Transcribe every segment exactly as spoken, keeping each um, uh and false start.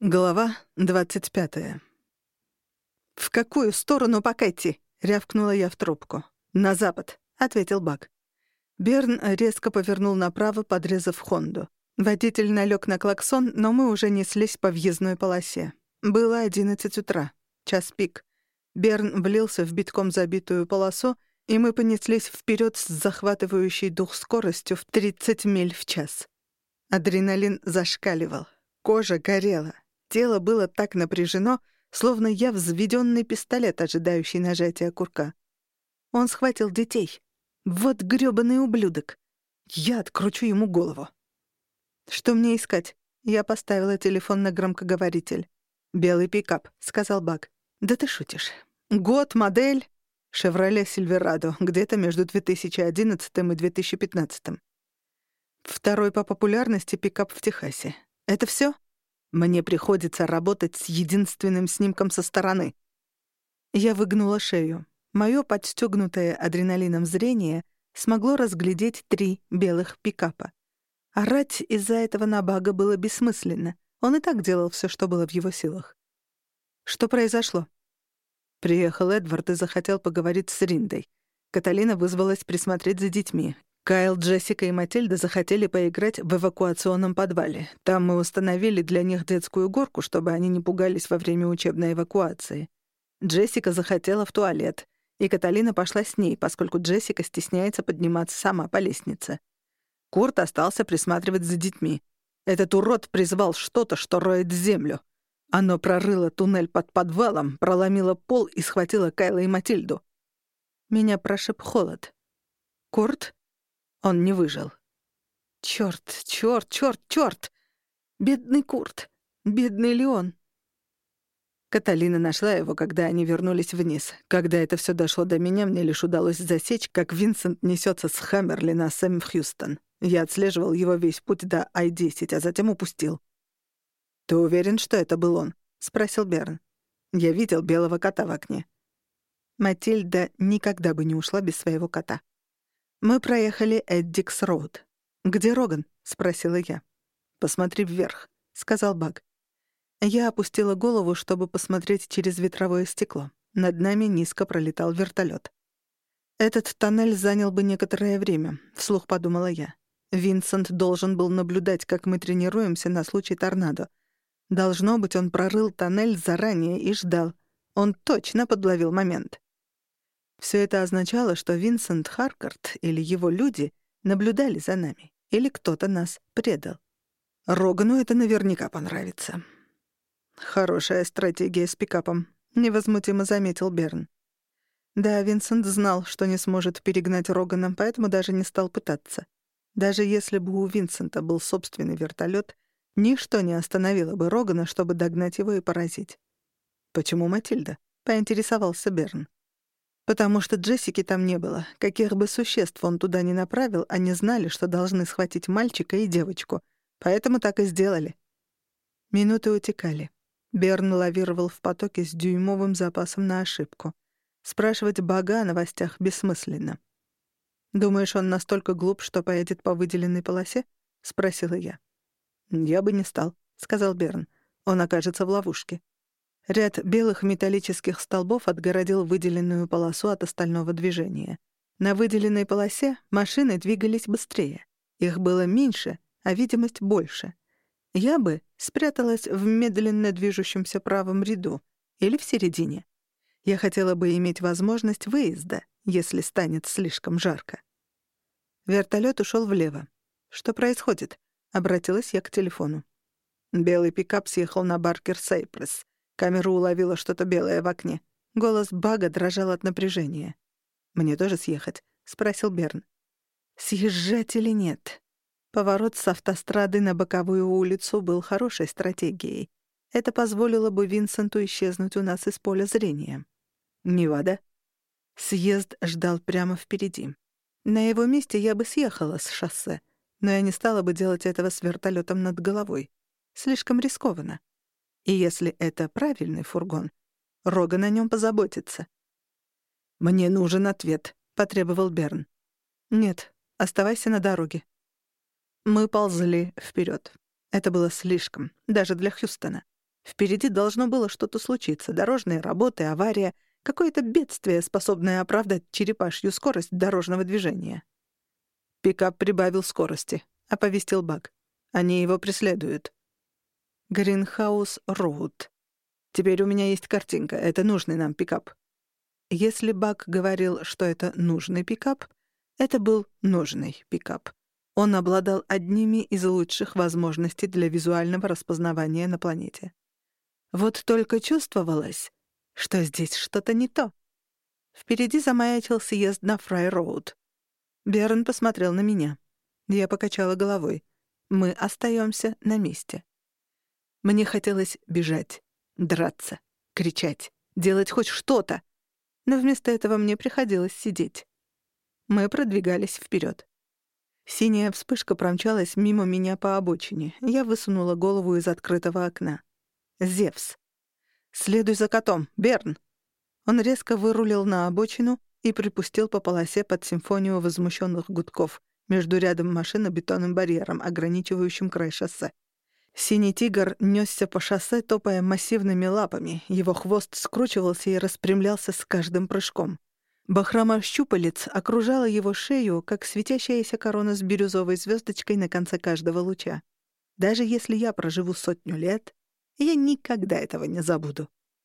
Глава двадцать пятая. «В какую сторону пока идти?» — рявкнула я в трубку. «На запад», — ответил Бак. Берн резко повернул направо, подрезав Хонду. Водитель налёг на клаксон, но мы уже неслись по въездной полосе. Было одиннадцать утра, час пик. Берн влился в битком забитую полосу, и мы понеслись вперёд с захватывающей дух скоростью в тридцать миль в час. Адреналин зашкаливал, кожа горела. Тело было так напряжено, словно я взведённый пистолет, ожидающий нажатия курка. Он схватил детей. Вот грёбаный ублюдок. Я откручу ему голову. «Что мне искать?» Я поставила телефон на громкоговоритель. «Белый пикап», — сказал Бак. «Да ты шутишь. Год, модель?» «Шевроле Сильверадо, где-то между две тысячи одиннадцатым и две тысячи пятнадцатым. Второй по популярности пикап в Техасе. Это всё? Мне приходится работать с единственным снимком со стороны». Я выгнула шею. Моё подстёгнутое адреналином зрение смогло разглядеть три белых пикапа. Орать из-за этого на Бага было бессмысленно. Он и так делал всё, что было в его силах. Что произошло? Приехал Эдвард и захотел поговорить с Риндой. Каталина вызвалась присмотреть за детьми. Кайл, Джессика и Матильда захотели поиграть в эвакуационном подвале. Там мы установили для них детскую горку, чтобы они не пугались во время учебной эвакуации. Джессика захотела в туалет, и Каталина пошла с ней, поскольку Джессика стесняется подниматься сама по лестнице. Курт остался присматривать за детьми. Этот урод призвал что-то, что роет землю. Оно прорыло туннель под подвалом, проломило пол и схватило Кайла и Матильду. Меня прошиб холод. Курт? Он не выжил. Чёрт, чёрт, чёрт, чёрт! Бедный Курт! Бедный Леон! Каталина нашла его, когда они вернулись вниз. Когда это всё дошло до меня, мне лишь удалось засечь, как Винсент несётся с Хаммерли на Сэм в Хьюстон. Я отслеживал его весь путь до Ай десять, а затем упустил. «Ты уверен, что это был он?» — спросил Берн. «Я видел белого кота в окне». Матильда никогда бы не ушла без своего кота. Мы проехали Эддикс-роуд. «Где Роган?» — спросила я. «Посмотри вверх», — сказал Баг. Я опустила голову, чтобы посмотреть через ветровое стекло. Над нами низко пролетал вертолёт. «Этот тоннель занял бы некоторое время», — вслух подумала я. Винсент должен был наблюдать, как мы тренируемся на случай торнадо. Должно быть, он прорыл тоннель заранее и ждал. Он точно подловил момент. Всё это означало, что Винсент Харкарт или его люди наблюдали за нами, или кто-то нас предал. Рогану это наверняка понравится. «Хорошая стратегия с пикапом», — невозмутимо заметил Берн. Да, Винсент знал, что не сможет перегнать Рогана, поэтому даже не стал пытаться. Даже если бы у Винсента был собственный вертолёт, ничто не остановило бы Рогана, чтобы догнать его и поразить. «Почему Матильда?» — поинтересовался Берн. «Потому что Джессики там не было. Каких бы существ он туда ни направил, они знали, что должны схватить мальчика и девочку. Поэтому так и сделали». Минуты утекали. Берн лавировал в потоке с дюймовым запасом на ошибку. Спрашивать Бага о новостях бессмысленно. «Думаешь, он настолько глуп, что поедет по выделенной полосе?» — спросила я. «Я бы не стал», — сказал Берн. «Он окажется в ловушке». Ряд белых металлических столбов отгородил выделенную полосу от остального движения. На выделенной полосе машины двигались быстрее. Их было меньше, а видимость больше. Я бы спряталась в медленно движущемся правом ряду или в середине. Я хотела бы иметь возможность выезда, если станет слишком жарко. Вертолёт ушёл влево. «Что происходит?» — обратилась я к телефону. Белый пикап съехал на Баркер-Сайпресс. Камера уловила что-то белое в окне. Голос Бага дрожал от напряжения. «Мне тоже съехать?» — спросил Берн. «Съезжать или нет?» Поворот с автострады на боковую улицу был хорошей стратегией. Это позволило бы Винсенту исчезнуть у нас из поля зрения. «Невада?» Съезд ждал прямо впереди. На его месте я бы съехала с шоссе, но я не стала бы делать этого с вертолётом над головой. Слишком рискованно. И если это правильный фургон, Роган о нём позаботится. «Мне нужен ответ», — потребовал Берн. «Нет, оставайся на дороге». Мы ползли вперёд. Это было слишком, даже для Хьюстона. Впереди должно было что-то случиться. Дорожные работы, авария, какое-то бедствие, способное оправдать черепашью скорость дорожного движения. «Пикап прибавил скорости», — оповестил Бак. «Они его преследуют». Гринхаус-Роуд. Теперь у меня есть картинка. Это нужный нам пикап. Если Бак говорил, что это нужный пикап, это был нужный пикап. Он обладал одними из лучших возможностей для визуального распознавания на планете. Вот только чувствовалось, что здесь что-то не то. Впереди замаячил съезд на Фрай-Роуд. Берн посмотрел на меня. Я покачала головой. Мы остаемся на месте. Мне хотелось бежать, драться, кричать, делать хоть что-то. Но вместо этого мне приходилось сидеть. Мы продвигались вперед. Синяя вспышка промчалась мимо меня по обочине. Я высунула голову из открытого окна. «Зевс! Следуй за котом, Берн!» Он резко вырулил на обочину и припустил по полосе под симфонию возмущенных гудков между рядом машин и бетонным барьером, ограничивающим край шоссе. Синий тигр нёсся по шоссе, топая массивными лапами. Его хвост скручивался и распрямлялся с каждым прыжком. Бахрома щупалец окружала его шею, как светящаяся корона с бирюзовой звездочкой на конце каждого луча. Даже если я проживу сотню лет, я никогда этого не забуду.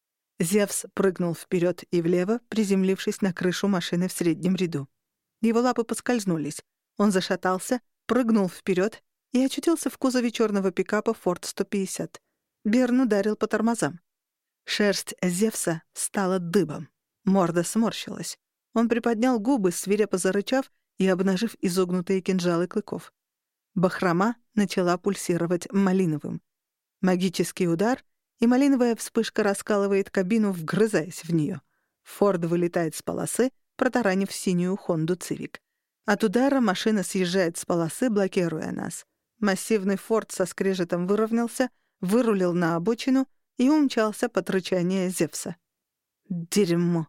Зевс прыгнул вперед и влево, приземлившись на крышу машины в среднем ряду. Его лапы поскользнулись. Он зашатался, прыгнул вперед и очутился в кузове черного пикапа Ford сто пятьдесят. Берн ударил по тормозам. Шерсть Зевса стала дыбом. Морда сморщилась. Он приподнял губы, свирепо зарычав и обнажив изогнутые кинжалы клыков. Бахрома начала пульсировать малиновым. Магический удар, и малиновая вспышка раскалывает кабину, вгрызаясь в нее. Форд вылетает с полосы, протаранив синюю Хонду Цивик. От удара машина съезжает с полосы, блокируя нас. Массивный Форд со скрежетом выровнялся, вырулил на обочину и умчался под рычание Зевса. Дерьмо.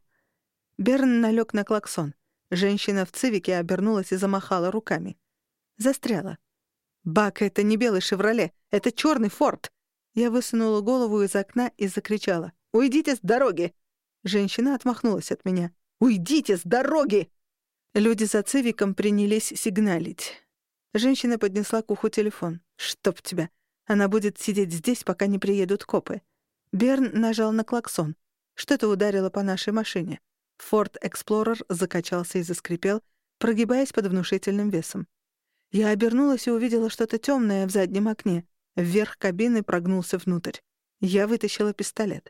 Берн налег на клаксон. Женщина в цивике обернулась и замахала руками. Застряла. «Бак, это не белый «Шевроле», это черный Форд!» Я высунула голову из окна и закричала. «Уйдите с дороги!» Женщина отмахнулась от меня. «Уйдите с дороги!» Люди за цивиком принялись сигналить. Женщина поднесла к уху телефон. «Чтоб тебя! Она будет сидеть здесь, пока не приедут копы». Берн нажал на клаксон. Что-то ударило по нашей машине. Ford Explorer закачался и заскрипел, прогибаясь под внушительным весом. Я обернулась и увидела что-то темное в заднем окне. Вверх кабины прогнулся внутрь. Я вытащила пистолет.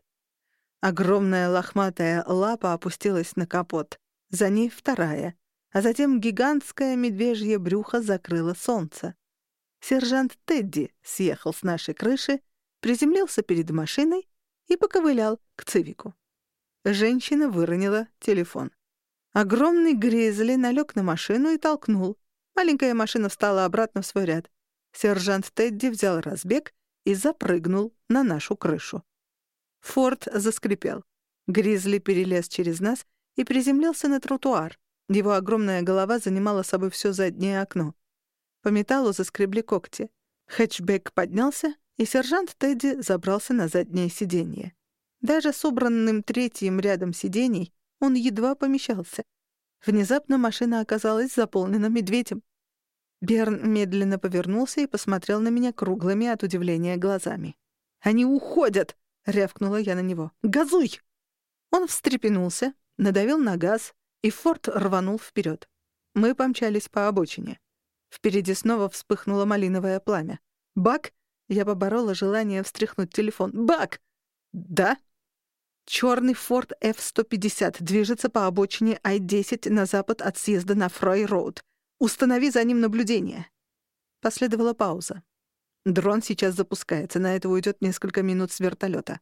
Огромная лохматая лапа опустилась на капот. За ней вторая. А затем гигантское медвежье брюхо закрыло солнце. Сержант Тедди съехал с нашей крыши, приземлился перед машиной и поковылял к цивику. Женщина выронила телефон. Огромный гризли налег на машину и толкнул. Маленькая машина встала обратно в свой ряд. Сержант Тедди взял разбег и запрыгнул на нашу крышу. Форд заскрипел. Гризли перелез через нас и приземлился на тротуар. Его огромная голова занимала собой всё заднее окно. По металлу заскребли когти. Хэтчбэк поднялся, и сержант Тедди забрался на заднее сиденье. Даже с убранным третьим рядом сидений он едва помещался. Внезапно машина оказалась заполнена медведем. Берн медленно повернулся и посмотрел на меня круглыми от удивления глазами. «Они уходят!» — рявкнула я на него. «Газуй!» Он встрепенулся, надавил на газ, и Форд рванул вперед. Мы помчались по обочине. Впереди снова вспыхнуло малиновое пламя. «Бак!» — я поборола желание встряхнуть телефон. «Бак!» «Да?» Черный Ford эф сто пятьдесят движется по обочине ай десять на запад от съезда на Фрай-Роуд. Установи за ним наблюдение. Последовала пауза. Дрон сейчас запускается, на это уйдет несколько минут с вертолета.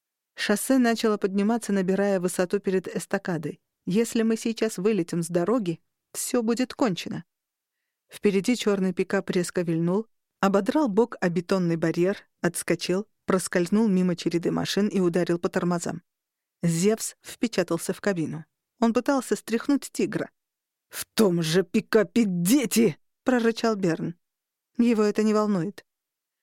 Шоссе начало подниматься, набирая высоту перед эстакадой. Если мы сейчас вылетим с дороги, все будет кончено. Впереди черный пикап резко вильнул, ободрал бок о бетонный барьер, отскочил, проскользнул мимо череды машин и ударил по тормозам. Зевс впечатался в кабину. Он пытался стряхнуть тигра. «В том же пикапе дети!» — прорычал Берн. Его это не волнует.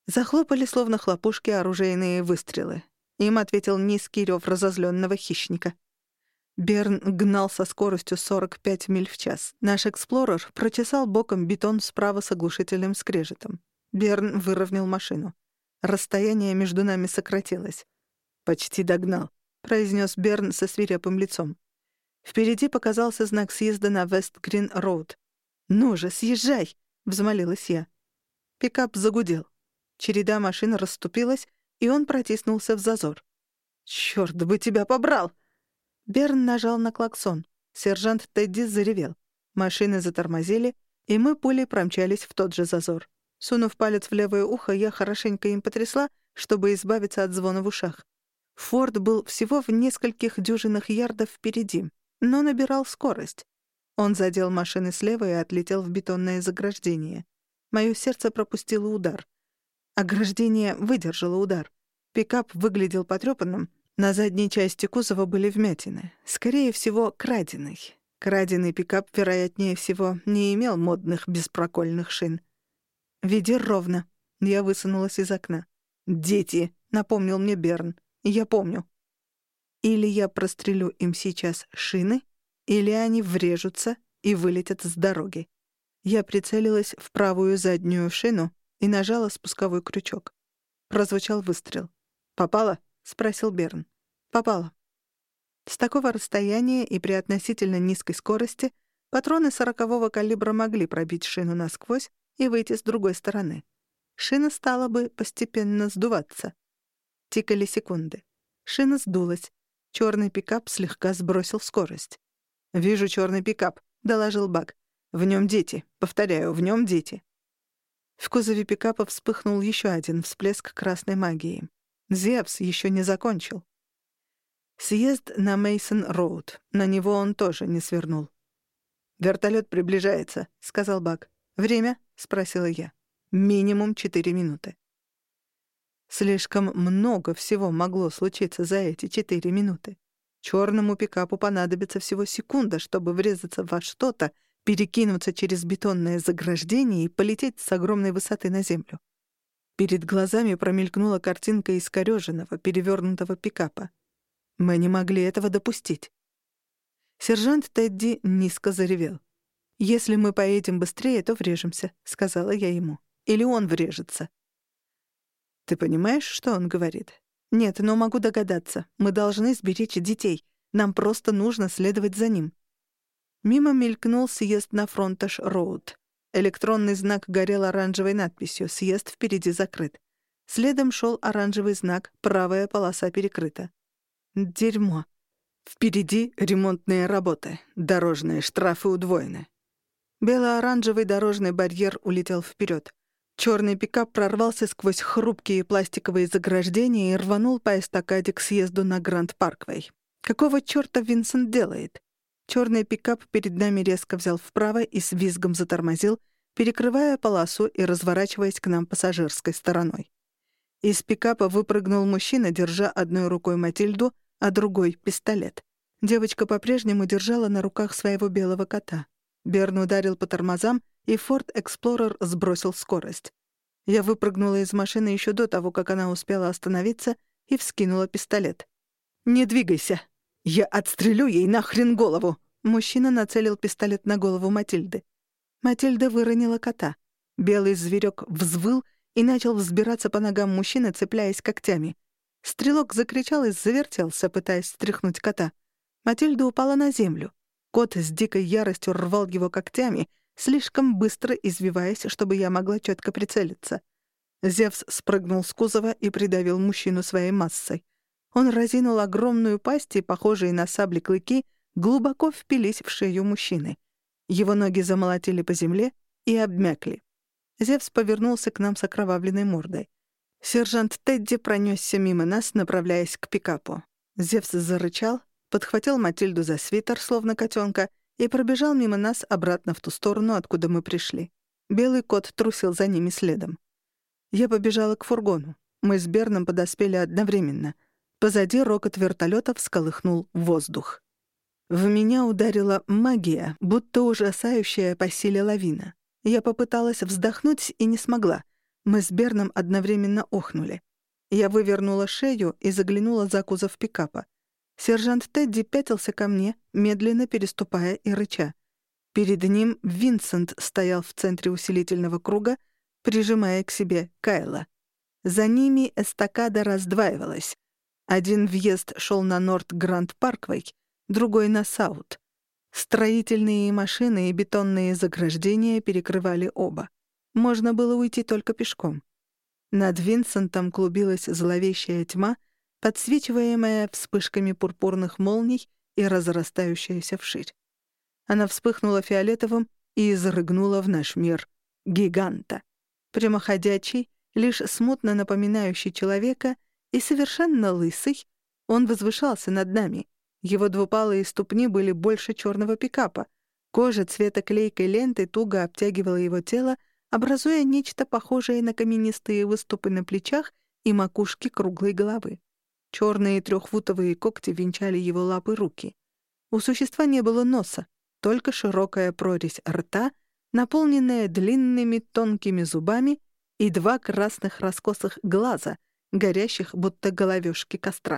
Захлопали, словно хлопушки, оружейные выстрелы. Им ответил низкий рёв разозлённого хищника. Берн гнал со скоростью сорок пять миль в час. Наш эксплорер прочесал боком бетон справа с оглушительным скрежетом. Берн выровнял машину. Расстояние между нами сократилось. «Почти догнал», — произнес Берн со свирепым лицом. Впереди показался знак съезда на Вест-Грин-Роуд. «Ну же, съезжай!» — взмолилась я. Пикап загудел. Череда машин расступилась, и он протиснулся в зазор. «Чёрт бы тебя побрал!» Берн нажал на клаксон. Сержант Тедди заревел. Машины затормозили, и мы пулей промчались в тот же зазор. Сунув палец в левое ухо, я хорошенько им потрясла, чтобы избавиться от звона в ушах. Форд был всего в нескольких дюжинах ярдов впереди, но набирал скорость. Он задел машины слева и отлетел в бетонное заграждение. Моё сердце пропустило удар. Ограждение выдержало удар. Пикап выглядел потрёпанным. На задней части кузова были вмятины. Скорее всего, краденый. Краденый пикап, вероятнее всего, не имел модных беспрокольных шин. «Веди ровно». Я высунулась из окна. «Дети», — напомнил мне Берн. «Я помню». Или я прострелю им сейчас шины, или они врежутся и вылетят с дороги. Я прицелилась в правую заднюю шину и нажала спусковой крючок. Прозвучал выстрел. «Попала?» — спросил Берн. «Попала». С такого расстояния и при относительно низкой скорости патроны сорокового калибра могли пробить шину насквозь и выйти с другой стороны. Шина стала бы постепенно сдуваться. Тикали секунды. Шина сдулась. Чёрный пикап слегка сбросил скорость. «Вижу чёрный пикап», — доложил Бак. «В нём дети. Повторяю, в нём дети». В кузове пикапа вспыхнул ещё один всплеск красной магии. Зевс ещё не закончил. Съезд на Мейсон-Роуд. На него он тоже не свернул. «Вертолёт приближается», — сказал Бак. «Время?» — спросила я. «Минимум четыре минуты». Слишком много всего могло случиться за эти четыре минуты. Чёрному пикапу понадобится всего секунда, чтобы врезаться во что-то, перекинуться через бетонное заграждение и полететь с огромной высоты на землю. Перед глазами промелькнула картинка искорёженного, перевёрнутого пикапа. Мы не могли этого допустить. Сержант Тедди низко заревел. «Если мы поедем быстрее, то врежемся», — сказала я ему. «Или он врежется». «Ты понимаешь, что он говорит?» «Нет, но могу догадаться. Мы должны сберечь детей. Нам просто нужно следовать за ним». Мимо мелькнул съезд на Фронташ-Роуд. Электронный знак горел оранжевой надписью «Съезд впереди закрыт». Следом шел оранжевый знак «Правая полоса перекрыта». Дерьмо. Впереди ремонтные работы. Дорожные штрафы удвоены. Бело-оранжевый дорожный барьер улетел вперед. Черный пикап прорвался сквозь хрупкие пластиковые заграждения и рванул по эстакаде к съезду на Гранд-Парквей. Какого чёрта Винсент делает? Черный пикап перед нами резко взял вправо и с визгом затормозил, перекрывая полосу и разворачиваясь к нам пассажирской стороной. Из пикапа выпрыгнул мужчина, держа одной рукой Матильду, а другой — пистолет. Девочка по-прежнему держала на руках своего белого кота. Берн ударил по тормозам, и Ford Explorer сбросил скорость. Я выпрыгнула из машины еще до того, как она успела остановиться, и вскинула пистолет. «Не двигайся! Я отстрелю ей нахрен голову!» Мужчина нацелил пистолет на голову Матильды. Матильда выронила кота. Белый зверек взвыл и начал взбираться по ногам мужчины, цепляясь когтями. Стрелок закричал и завертелся, пытаясь стряхнуть кота. Матильда упала на землю. Кот с дикой яростью рвал его когтями, слишком быстро извиваясь, чтобы я могла чётко прицелиться. Зевс спрыгнул с кузова и придавил мужчину своей массой. Он разинул огромную пасть, и, похожие на сабли клыки, глубоко впились в шею мужчины. Его ноги замолотили по земле и обмякли. Зевс повернулся к нам с окровавленной мордой. Сержант Тедди пронёсся мимо нас, направляясь к пикапу. Зевс зарычал, подхватил Матильду за свитер, словно котёнка, и пробежал мимо нас обратно в ту сторону, откуда мы пришли. Белый кот трусил за ними следом. Я побежала к фургону. Мы с Берном подоспели одновременно. Позади рокот вертолёта всколыхнул воздух. В меня ударила магия, будто ужасающая по силе лавина. Я попыталась вздохнуть и не смогла. Мы с Берном одновременно охнули. Я вывернула шею и заглянула за кузов пикапа. Сержант Тедди пятился ко мне, медленно переступая и рыча. Перед ним Винсент стоял в центре усилительного круга, прижимая к себе Кайла. За ними эстакада раздваивалась. Один въезд шел на Норт-Гранд-Парквей, другой — на Саут. Строительные машины и бетонные заграждения перекрывали оба. Можно было уйти только пешком. Над Винсентом клубилась зловещая тьма, подсвечиваемая вспышками пурпурных молний и разрастающаяся вширь. Она вспыхнула фиолетовым и изрыгнула в наш мир гиганта. Прямоходячий, лишь смутно напоминающий человека и совершенно лысый, он возвышался над нами. Его двупалые ступни были больше черного пикапа. Кожа цвета клейкой ленты туго обтягивала его тело, образуя нечто похожее на каменистые выступы на плечах и макушке круглой головы. Черные трехфутовые когти венчали его лапы и руки. У существа не было носа, только широкая прорезь рта, наполненная длинными тонкими зубами, и два красных раскосых глаза, горящих будто головешки костра.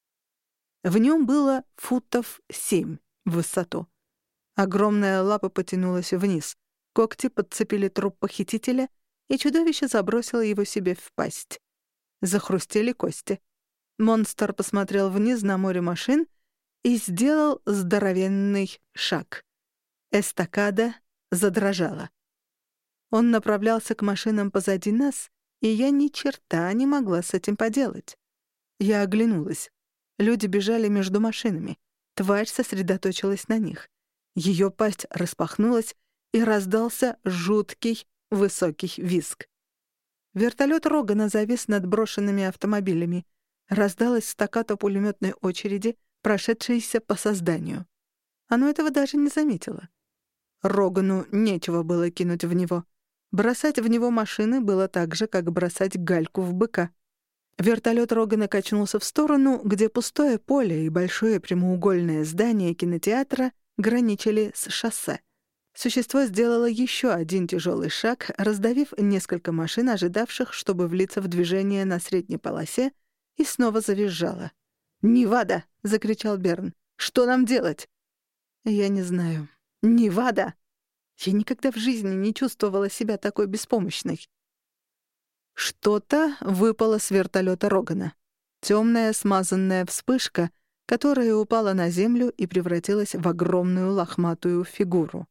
В нем было футов семь в высоту. Огромная лапа потянулась вниз, когти подцепили труп похитителя, и чудовище забросило его себе в пасть. Захрустели кости. Монстр посмотрел вниз на море машин и сделал здоровенный шаг. Эстакада задрожала. Он направлялся к машинам позади нас, и я ни черта не могла с этим поделать. Я оглянулась. Люди бежали между машинами. Тварь сосредоточилась на них. Ее пасть распахнулась, и раздался жуткий высокий визг. Вертолет Рогана завис над брошенными автомобилями. Раздалась стаккато пулеметной очереди, прошедшейся по созданию. Оно этого даже не заметило. Рогану нечего было кинуть в него. Бросать в него машины было так же, как бросать гальку в быка. Вертолет Рогана качнулся в сторону, где пустое поле и большое прямоугольное здание кинотеатра граничили с шоссе. Существо сделало еще один тяжелый шаг, раздавив несколько машин, ожидавших, чтобы влиться в движение на средней полосе, и снова завизжало. «Невада!» — закричал Берн. «Что нам делать?» «Я не знаю. Невада!» Я никогда в жизни не чувствовала себя такой беспомощной. Что-то выпало с вертолета Рогана. Темная смазанная вспышка, которая упала на землю и превратилась в огромную лохматую фигуру.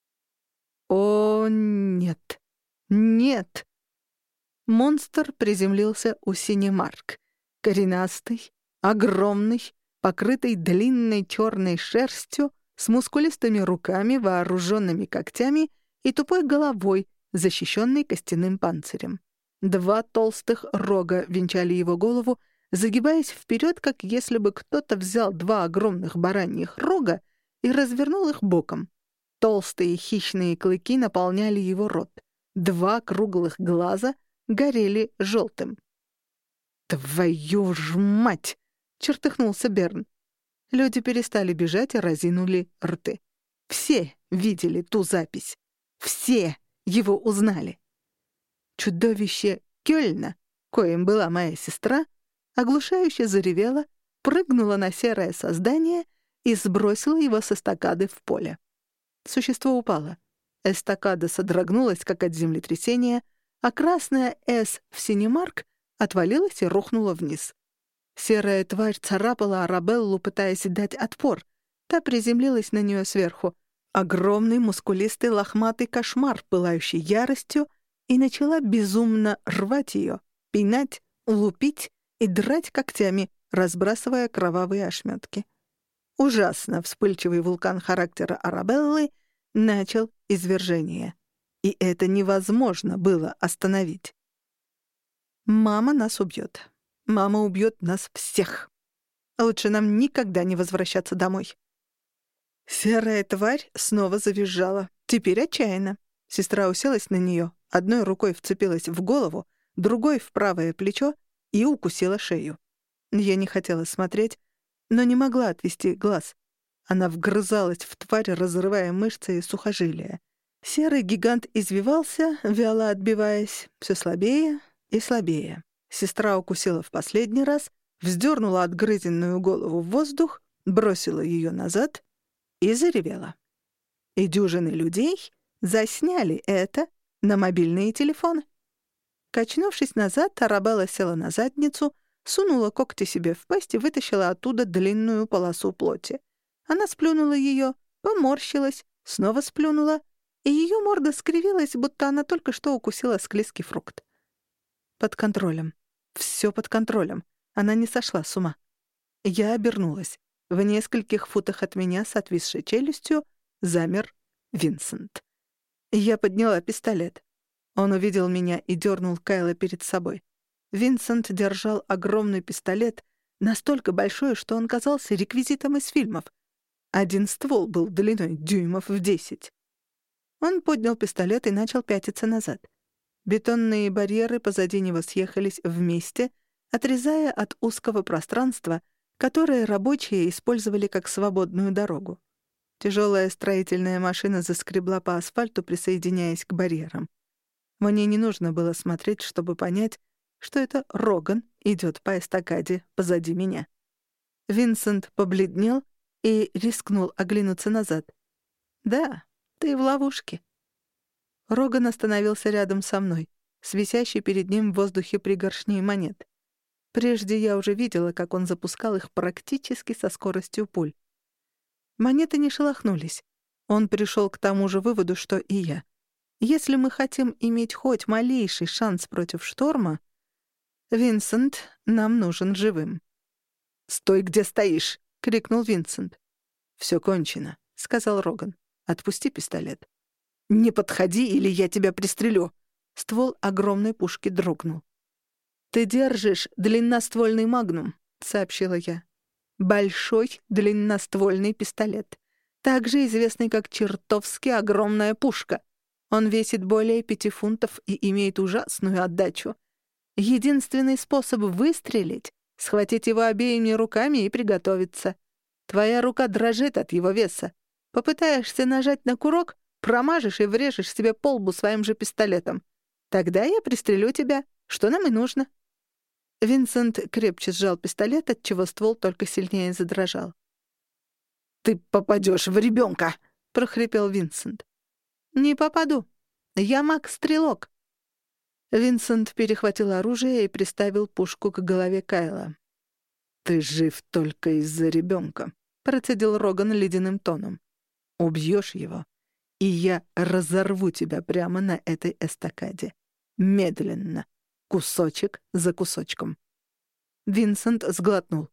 О, нет! Нет! Монстр приземлился у Синемарк. Коренастый, огромный, покрытый длинной черной шерстью, с мускулистыми руками, вооруженными когтями и тупой головой, защищенной костяным панцирем. Два толстых рога венчали его голову, загибаясь вперед, как если бы кто-то взял два огромных бараньих рога и развернул их боком. Толстые хищные клыки наполняли его рот. Два круглых глаза горели желтым. «Твою ж мать!» — чертыхнулся Берн. Люди перестали бежать и разинули рты. Все видели ту запись. Все его узнали. Чудовище Кёльна, коим была моя сестра, оглушающе заревела, прыгнула на серое создание и сбросила его с эстакады в поле. Существо упало. Эстакада содрогнулась, как от землетрясения, а красная «С» в Синемарк отвалилась и рухнула вниз. Серая тварь царапала Арабеллу, пытаясь дать отпор. Та приземлилась на нее сверху. Огромный, мускулистый, лохматый кошмар, пылающий яростью, и начала безумно рвать ее, пинать, лупить и драть когтями, разбрасывая кровавые ошметки. Ужасно вспыльчивый вулкан характера Арабеллы начал извержение. И это невозможно было остановить. «Мама нас убьет. Мама убьет нас всех. Лучше нам никогда не возвращаться домой». Серая тварь снова завизжала. Теперь отчаянно. Сестра уселась на нее, одной рукой вцепилась в голову, другой — в правое плечо и укусила шею. Я не хотела смотреть, но не могла отвести глаз. Она вгрызалась в тварь, разрывая мышцы и сухожилия. Серый гигант извивался, вяло отбиваясь, все слабее и слабее. Сестра укусила в последний раз, вздернула отгрызенную голову в воздух, бросила ее назад и заревела. И дюжины людей засняли это на мобильные телефоны. Качнувшись назад, Арабелла села на задницу, сунула когти себе в пасть и вытащила оттуда длинную полосу плоти. Она сплюнула ее, поморщилась, снова сплюнула, и ее морда скривилась, будто она только что укусила склизкий фрукт. Под контролем. Все под контролем. Она не сошла с ума. Я обернулась. В нескольких футах от меня с отвисшей челюстью замер Винсент. Я подняла пистолет. Он увидел меня и дернул Кайла перед собой. Винсент держал огромный пистолет, настолько большой, что он казался реквизитом из фильмов. Один ствол был длиной дюймов в десять. Он поднял пистолет и начал пятиться назад. Бетонные барьеры позади него съехались вместе, отрезая от узкого пространства, которое рабочие использовали как свободную дорогу. Тяжелая строительная машина заскребла по асфальту, присоединяясь к барьерам. Мне не нужно было смотреть, чтобы понять, что это Роган идет по эстакаде позади меня. Винсент побледнел и рискнул оглянуться назад. «Да, ты в ловушке». Роган остановился рядом со мной, с висящей перед ним в воздухе пригоршней монет. Прежде я уже видела, как он запускал их практически со скоростью пуль. Монеты не шелохнулись. Он пришел к тому же выводу, что и я. Если мы хотим иметь хоть малейший шанс против шторма, Винсент нам нужен живым. «Стой, где стоишь!» — крикнул Винсент. «Всё кончено», — сказал Роган. «Отпусти пистолет». «Не подходи, или я тебя пристрелю!» Ствол огромной пушки дрогнул. «Ты держишь длинноствольный магнум», — сообщила я. «Большой длинноствольный пистолет, также известный как чертовски огромная пушка. Он весит более пяти фунтов и имеет ужасную отдачу. Единственный способ выстрелить — схватить его обеими руками и приготовиться. Твоя рука дрожит от его веса. Попытаешься нажать на курок, промажешь и врежешь себе по лбу своим же пистолетом. Тогда я пристрелю тебя, что нам и нужно». Винсент крепче сжал пистолет, отчего ствол только сильнее задрожал. «Ты попадешь в ребенка!» — прохрипел Винсент. «Не попаду. Я маг-стрелок». Винсент перехватил оружие и приставил пушку к голове Кайла. «Ты жив только из-за ребенка», — процедил Роган ледяным тоном. «Убьешь его, и я разорву тебя прямо на этой эстакаде. Медленно, кусочек за кусочком». Винсент сглотнул.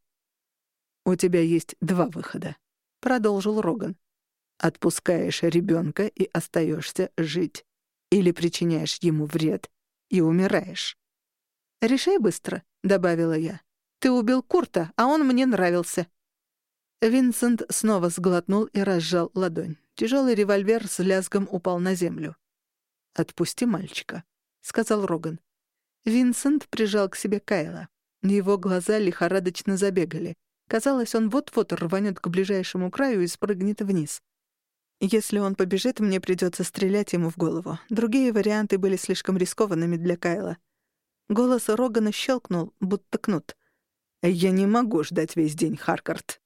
«У тебя есть два выхода», — продолжил Роган. «Отпускаешь ребенка и остаешься жить. Или причиняешь ему вред и умираешь». «Решай быстро», — добавила я. «Ты убил Курта, а он мне нравился». Винсент снова сглотнул и разжал ладонь. Тяжелый револьвер с лязгом упал на землю. «Отпусти мальчика», — сказал Роган. Винсент прижал к себе Кайла. Его глаза лихорадочно забегали. Казалось, он вот-вот рванет к ближайшему краю и спрыгнет вниз. Если он побежит, мне придется стрелять ему в голову. Другие варианты были слишком рискованными для Кайла. Голос Рогана щелкнул, будто кнут. «Я не могу ждать весь день, Харкард».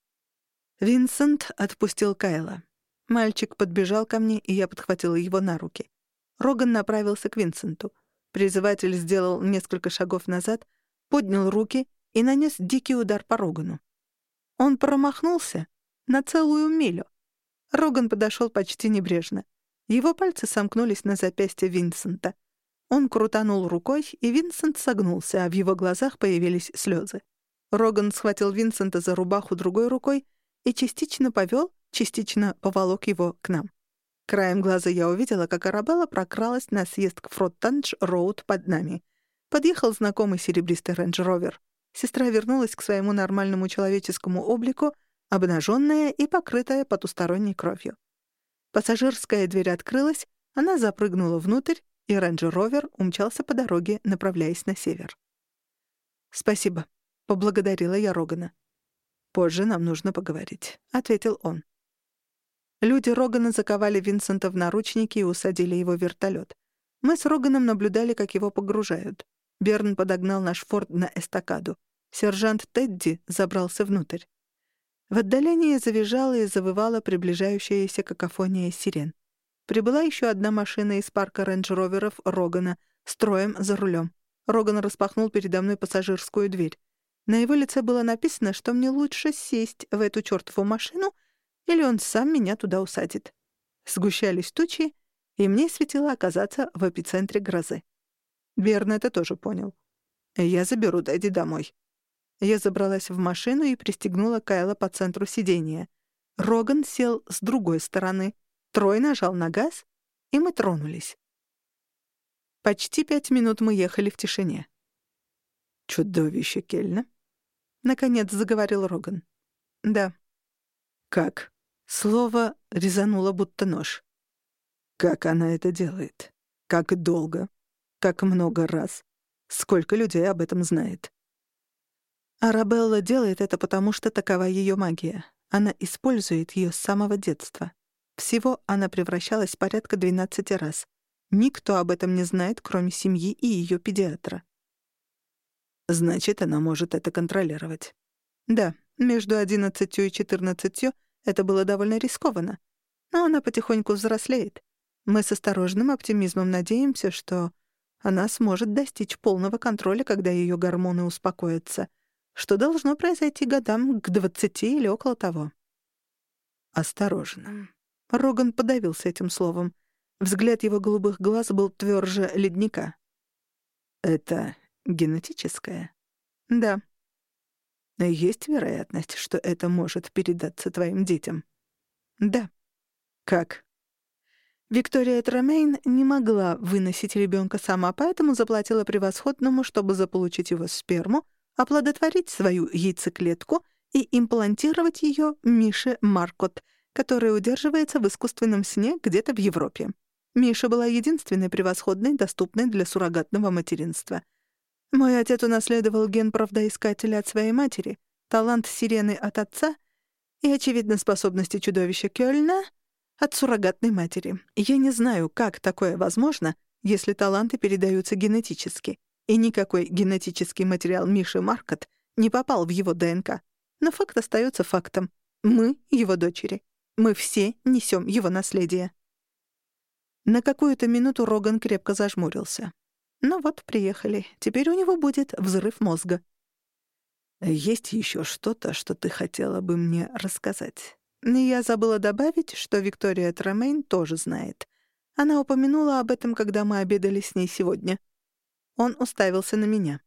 Винсент отпустил Кайла. Мальчик подбежал ко мне, и я подхватила его на руки. Роган направился к Винсенту. Призыватель сделал несколько шагов назад, поднял руки и нанес дикий удар по Рогану. Он промахнулся на целую милю. Роган подошел почти небрежно. Его пальцы сомкнулись на запястье Винсента. Он крутанул рукой, и Винсент согнулся, а в его глазах появились слезы. Роган схватил Винсента за рубаху другой рукой и частично повел, частично поволок его к нам. Краем глаза я увидела, как Арабелла прокралась на съезд к Фроттандж-роуд под нами. Подъехал знакомый серебристый рейндж-ровер. Сестра вернулась к своему нормальному человеческому облику, обнаженная и покрытая потусторонней кровью. Пассажирская дверь открылась, она запрыгнула внутрь, и рейндж-ровер умчался по дороге, направляясь на север. «Спасибо», — поблагодарила я Рогана. «Позже нам нужно поговорить», — ответил он. Люди Рогана заковали Винсента в наручники и усадили его в вертолет. Мы с Роганом наблюдали, как его погружают. Берн подогнал наш форт на эстакаду. Сержант Тедди забрался внутрь. В отдалении завизжала и завывала приближающаяся какофония сирен. Прибыла еще одна машина из парка рейндж-роверов Рогана с троем за рулем. Роган распахнул передо мной пассажирскую дверь. На его лице было написано, что мне лучше сесть в эту чертову машину, или он сам меня туда усадит. Сгущались тучи, и мне светило оказаться в эпицентре грозы. Берн это тоже понял. «Я заберу Дэдди домой». Я забралась в машину и пристегнула Кайла по центру сидения. Роган сел с другой стороны. Трой нажал на газ, и мы тронулись. Почти пять минут мы ехали в тишине. «Чудовище Кельна?» — наконец заговорил Роган. «Да». «Как?» — слово резануло будто нож. «Как она это делает? Как долго? Как много раз? Сколько людей об этом знает?» Арабелла делает это, потому что такова ее магия. Она использует ее с самого детства. Всего она превращалась порядка двенадцати раз. Никто об этом не знает, кроме семьи и ее педиатра. Значит, она может это контролировать. Да, между одиннадцатью и четырнадцатью это было довольно рискованно. Но она потихоньку взрослеет. Мы с осторожным оптимизмом надеемся, что она сможет достичь полного контроля, когда ее гормоны успокоятся, что должно произойти годам к двадцати или около того. Осторожно. Роган подавился этим словом. Взгляд его голубых глаз был тверже ледника. Это генетическое? Да. Есть вероятность, что это может передаться твоим детям? Да. Как? Виктория Тремейн не могла выносить ребенка сама, поэтому заплатила превосходному, чтобы заполучить его сперму, оплодотворить свою яйцеклетку и имплантировать ее Мише Маркот, которая удерживается в искусственном сне где-то в Европе. Миша была единственной превосходной, доступной для суррогатного материнства. Мой отец унаследовал ген правдоискателя от своей матери, талант сирены от отца и, очевидно, способности чудовища Кёльна от суррогатной матери. Я не знаю, как такое возможно, если таланты передаются генетически, и никакой генетический материал Миши Маркот не попал в его ДНК. Но факт остается фактом. Мы — его дочери. Мы все несем его наследие. На какую-то минуту Роган крепко зажмурился. Ну вот, приехали. Теперь у него будет взрыв мозга. «Есть еще что-то, что ты хотела бы мне рассказать?» Я забыла добавить, что Виктория Тремейн тоже знает. Она упомянула об этом, когда мы обедали с ней сегодня. Он уставился на меня.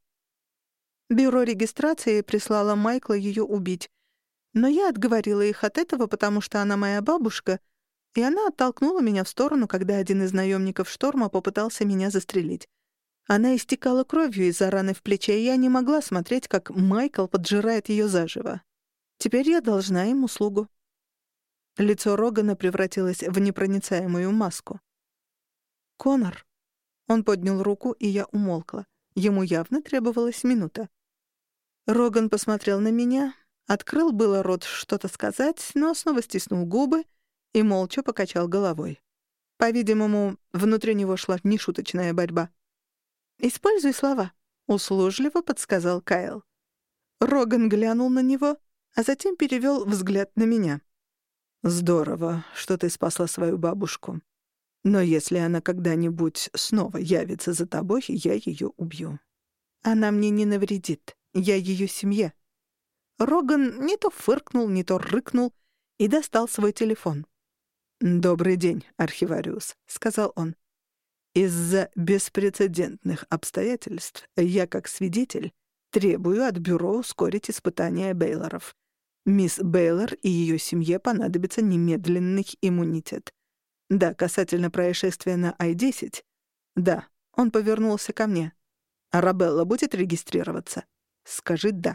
Бюро регистрации прислало Майкла ее убить, но я отговорила их от этого, потому что она моя бабушка, и она оттолкнула меня в сторону, когда один из наемников Шторма попытался меня застрелить. Она истекала кровью из-за раны в плече, и я не могла смотреть, как Майкл поджирает ее заживо. Теперь я должна им услугу. Лицо Рогана превратилось в непроницаемую маску. «Конор». Он поднял руку, и я умолкла. Ему явно требовалась минута. Роган посмотрел на меня, открыл было рот что-то сказать, но снова стиснул губы и молча покачал головой. По-видимому, внутри него шла нешуточная борьба. «Используй слова», — услужливо подсказал Кайл. Роган глянул на него, а затем перевел взгляд на меня. «Здорово, что ты спасла свою бабушку. Но если она когда-нибудь снова явится за тобой, я ее убью. Она мне не навредит, я ее семья». Роган не то фыркнул, не то рыкнул и достал свой телефон. «Добрый день, архивариус», — сказал он. «Из-за беспрецедентных обстоятельств я, как свидетель, требую от бюро ускорить испытания Бейлоров. Мисс Бейлор и ее семье понадобится немедленный иммунитет. Да, касательно происшествия на Ай десять. Да, он повернулся ко мне. Арабелла будет регистрироваться? Скажи «да».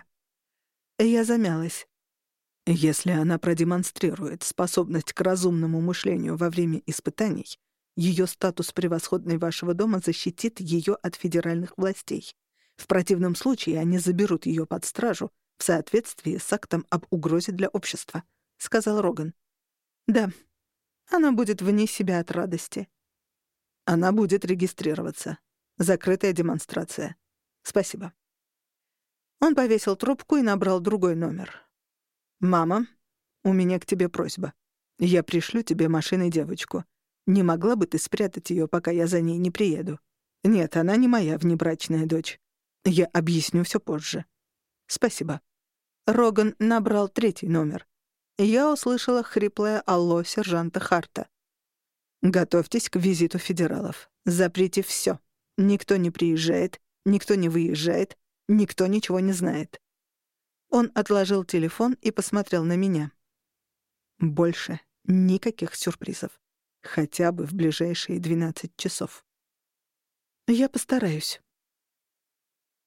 Я замялась. Если она продемонстрирует способность к разумному мышлению во время испытаний, ее статус превосходной вашего дома защитит ее от федеральных властей. В противном случае они заберут ее под стражу в соответствии с актом об угрозе для общества», — сказал Роган. «Да, Она будет вне себя от радости. Она будет регистрироваться. Закрытая демонстрация. Спасибо. Он повесил трубку и набрал другой номер. «Мама, у меня к тебе просьба. Я пришлю тебе машиной девочку. Не могла бы ты спрятать ее, пока я за ней не приеду? Нет, она не моя внебрачная дочь. Я объясню все позже. Спасибо». Роган набрал третий номер. Я услышала хриплое «Алло» сержанта Харта. «Готовьтесь к визиту федералов. Заприте все. Никто не приезжает, никто не выезжает, никто ничего не знает». Он отложил телефон и посмотрел на меня. Больше никаких сюрпризов. Хотя бы в ближайшие двенадцать часов. «Я постараюсь»,